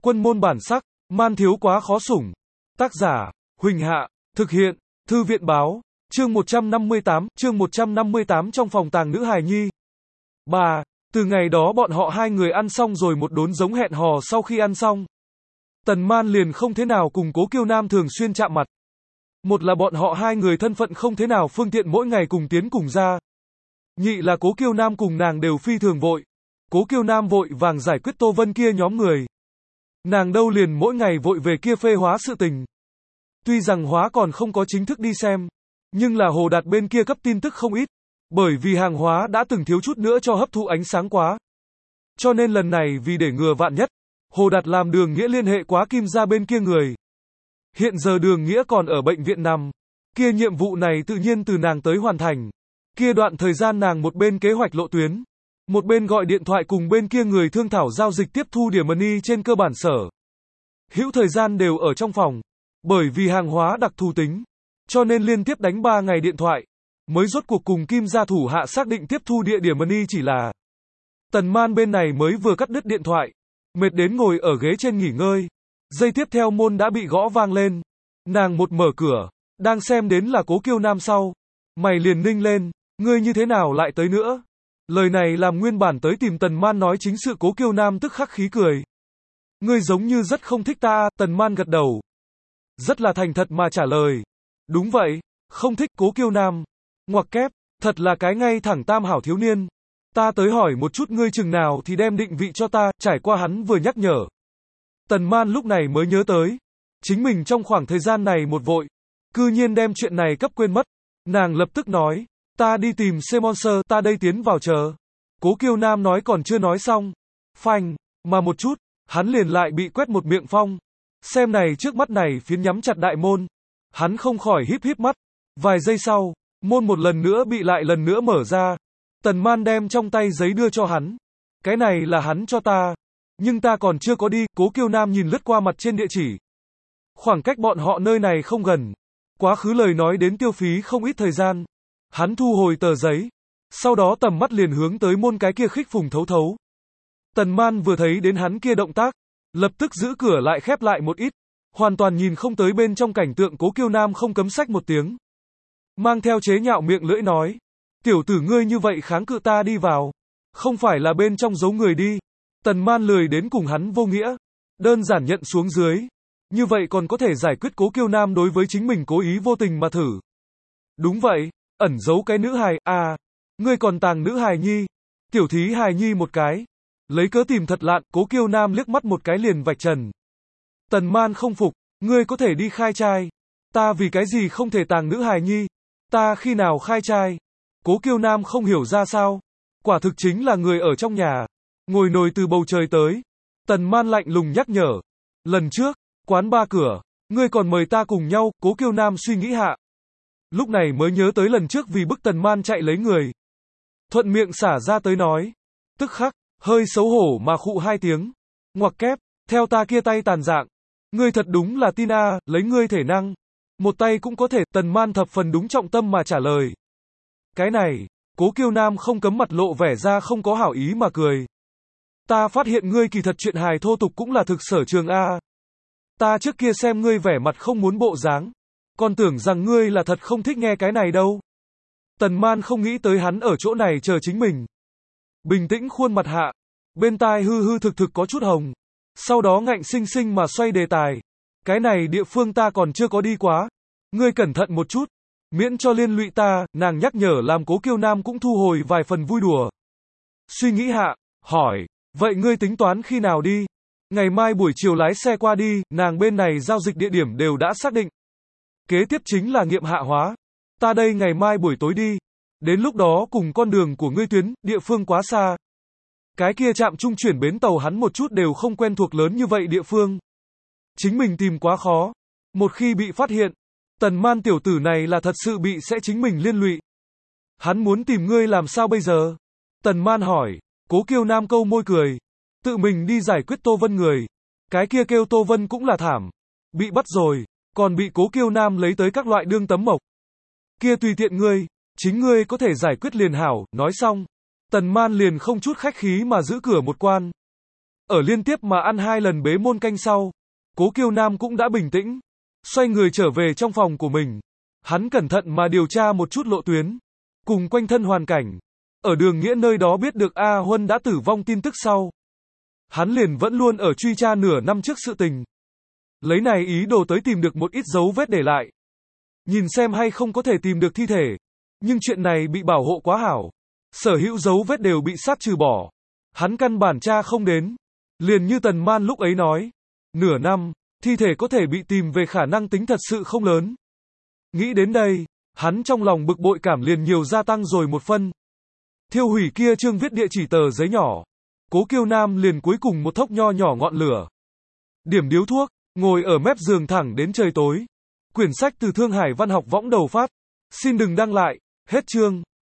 Quân môn bản sắc, man thiếu quá khó sủng. Tác giả, Huỳnh Hạ, thực hiện, Thư viện báo, chương 158 trong phòng tàng nữ hài nhi. 3. Từ ngày đó bọn họ hai người ăn xong rồi một đốn giống hẹn hò sau khi ăn xong. Tần Man liền không thế nào cùng Cố Kiêu Nam thường xuyên chạm mặt. Một là bọn họ hai người thân phận không thế nào phương tiện mỗi ngày cùng tiến cùng ra. Nhị là Cố Kiêu Nam cùng nàng đều phi thường vội. Cố Kiêu Nam vội vàng giải quyết Tô Vân kia nhóm người. Nàng đâu liền mỗi ngày vội về kia phê hóa sự tình. Tuy rằng hóa còn không có chính thức đi xem, nhưng là Hồ Đạt bên kia cấp tin tức không ít, bởi vì hàng hóa đã từng thiếu chút nữa cho hấp thụ ánh sáng quá. Cho nên lần này vì để ngừa vạn nhất, Hồ Đạt làm Đường Nghĩa liên hệ quá Kim gia bên kia người. Hiện giờ Đường Nghĩa còn ở bệnh viện nằm, kia nhiệm vụ này tự nhiên từ nàng tới hoàn thành. Kia đoạn thời gian nàng một bên kế hoạch lộ tuyến, một bên gọi điện thoại cùng bên kia người thương thảo giao dịch tiếp thu điểm money trên cơ bản sở. Hữu thời gian đều ở trong phòng, bởi vì hàng hóa đặc thù tính, cho nên liên tiếp đánh 3 ngày điện thoại, mới rốt cuộc cùng Kim gia thủ hạ xác định tiếp thu địa điểm money chỉ là. Tần Man bên này mới vừa cắt đứt điện thoại, mệt đến ngồi ở ghế trên nghỉ ngơi. Giây tiếp theo môn đã bị gõ vang lên. Nàng một mở cửa, đang xem đến là Cố Kiêu Nam sau. Mày liền ninh lên, ngươi như thế nào lại tới nữa? Lời này làm nguyên bản tới tìm Tần Man nói chính sự Cố Kiêu Nam tức khắc khí cười. Ngươi giống như rất không thích ta, Tần Man gật đầu. Rất là thành thật mà trả lời. Đúng vậy, không thích Cố Kiêu Nam. Ngoặc kép, thật là cái ngay thẳng tam hảo thiếu niên. Ta tới hỏi một chút ngươi chừng nào thì đem định vị cho ta, trải qua hắn vừa nhắc nhở. Tần Man lúc này mới nhớ tới. Chính mình trong khoảng thời gian này một vội, cư nhiên đem chuyện này cấp quên mất. Nàng lập tức nói, ta đi tìm C-Monster, ta đây tiến vào chờ. Cố Kiêu Nam nói còn chưa nói xong. Phanh, mà một chút, hắn liền lại bị quét một miệng phong. Xem này trước mắt này phiến nhắm chặt đại môn. Hắn không khỏi híp híp mắt. Vài giây sau, môn một lần nữa bị lại lần nữa mở ra. Tần Man đem trong tay giấy đưa cho hắn. Cái này là hắn cho ta. Nhưng ta còn chưa có đi, Cố Kiêu Nam nhìn lướt qua mặt trên địa chỉ. Khoảng cách bọn họ nơi này không gần. Quá khứ lời nói đến tiêu phí không ít thời gian. Hắn thu hồi tờ giấy. Sau đó tầm mắt liền hướng tới môn cái kia khích phùng thấu thấu. Tần Man vừa thấy đến hắn kia động tác, lập tức giữ cửa lại khép lại một ít. Hoàn toàn nhìn không tới bên trong cảnh tượng Cố Kiêu Nam không cấm xách một tiếng. Mang theo chế nhạo miệng lưỡi nói. Tiểu tử ngươi như vậy kháng cự ta đi vào. Không phải là bên trong giấu người đi. Tần Man lười đến cùng hắn vô nghĩa. Đơn giản nhận xuống dưới. Như vậy còn có thể giải quyết Cố Kiêu Nam đối với chính mình cố ý vô tình mà thử. Đúng vậy, ẩn giấu cái nữ hài, à, ngươi còn tàng nữ hài nhi. Tiểu thí hài nhi một cái. Lấy cớ tìm thật lạn, Cố Kiêu Nam liếc mắt một cái liền vạch trần. Tần Man không phục, ngươi có thể đi khai trai. Ta vì cái gì không thể tàng nữ hài nhi? Ta khi nào khai trai? Cố Kiêu Nam không hiểu ra sao. Quả thực chính là người ở trong nhà. Ngồi nồi từ bầu trời tới. Tần Man lạnh lùng nhắc nhở. Lần trước, quán ba cửa, ngươi còn mời ta cùng nhau, Cố Kiêu Nam suy nghĩ hạ. Lúc này mới nhớ tới lần trước vì bức Tần Man chạy lấy người. Thuận miệng xả ra tới nói. Tức khắc, hơi xấu hổ mà khụ hai tiếng. Ngoặc kép, theo ta kia tay tàn dạng. Ngươi thật đúng là tin a, lấy ngươi thể năng. Một tay cũng có thể, Tần Man thập phần đúng trọng tâm mà trả lời. Cái này, Cố Kiêu Nam không cấm mặt lộ vẻ ra không có hảo ý mà cười. Ta phát hiện ngươi kỳ thật chuyện hài thô tục cũng là thực sở trường a. Ta trước kia xem ngươi vẻ mặt không muốn bộ dáng, còn tưởng rằng ngươi là thật không thích nghe cái này đâu. Tần Man không nghĩ tới hắn ở chỗ này chờ chính mình. Bình tĩnh khuôn mặt hạ, bên tai hư hư thực thực có chút hồng. Sau đó ngạnh sinh sinh mà xoay đề tài. Cái này địa phương ta còn chưa có đi quá. Ngươi cẩn thận một chút. Miễn cho liên lụy ta, nàng nhắc nhở làm Cố Kiêu Nam cũng thu hồi vài phần vui đùa. Suy nghĩ hạ, hỏi, vậy ngươi tính toán khi nào đi? Ngày mai buổi chiều lái xe qua đi, nàng bên này giao dịch địa điểm đều đã xác định. Kế tiếp chính là nghiệm hạ hóa. Ta đây ngày mai buổi tối đi. Đến lúc đó cùng con đường của ngươi tuyến, địa phương quá xa. Cái kia trạm trung chuyển bến tàu hắn một chút đều không quen thuộc lớn như vậy địa phương. Chính mình tìm quá khó. Một khi bị phát hiện, Tần Man tiểu tử này là thật sự bị sẽ chính mình liên lụy. Hắn muốn tìm ngươi làm sao bây giờ? Tần Man hỏi. Cố Kiêu Nam câu môi cười. Tự mình đi giải quyết Tô Vân người. Cái kia kêu Tô Vân cũng là thảm. Bị bắt rồi, còn bị Cố Kiêu Nam lấy tới các loại đương tấm mộc. Kia tùy tiện ngươi, chính ngươi có thể giải quyết liền hảo, nói xong. Tần Man liền không chút khách khí mà giữ cửa một quan. Ở liên tiếp mà ăn 2 lần bế môn canh sau, Cố Kiêu Nam cũng đã bình tĩnh, xoay người trở về trong phòng của mình. Hắn cẩn thận mà điều tra một chút lộ tuyến, cùng quanh thân hoàn cảnh. Ở Đường Nghĩa nơi đó biết được A Huân đã tử vong tin tức sau. Hắn liền vẫn luôn ở truy tra nửa năm trước sự tình. Lấy này ý đồ tới tìm được một ít dấu vết để lại. Nhìn xem hay không có thể tìm được thi thể. Nhưng chuyện này bị bảo hộ quá hảo. Sở hữu dấu vết đều bị sát trừ bỏ. Hắn căn bản tra không đến. Liền như Tần Man lúc ấy nói. Nửa năm, thi thể có thể bị tìm về khả năng tính thật sự không lớn. Nghĩ đến đây, hắn trong lòng bực bội cảm liền nhiều gia tăng rồi một phân. Thiêu hủy kia chương viết địa chỉ tờ giấy nhỏ. Cố Kiêu Nam liền cuối cùng một thốc nho nhỏ ngọn lửa. Điểm điếu thuốc, ngồi ở mép giường thẳng đến trời tối. Quyển sách từ Thương Hải Văn học võng đầu phát. Xin đừng đăng lại, hết chương.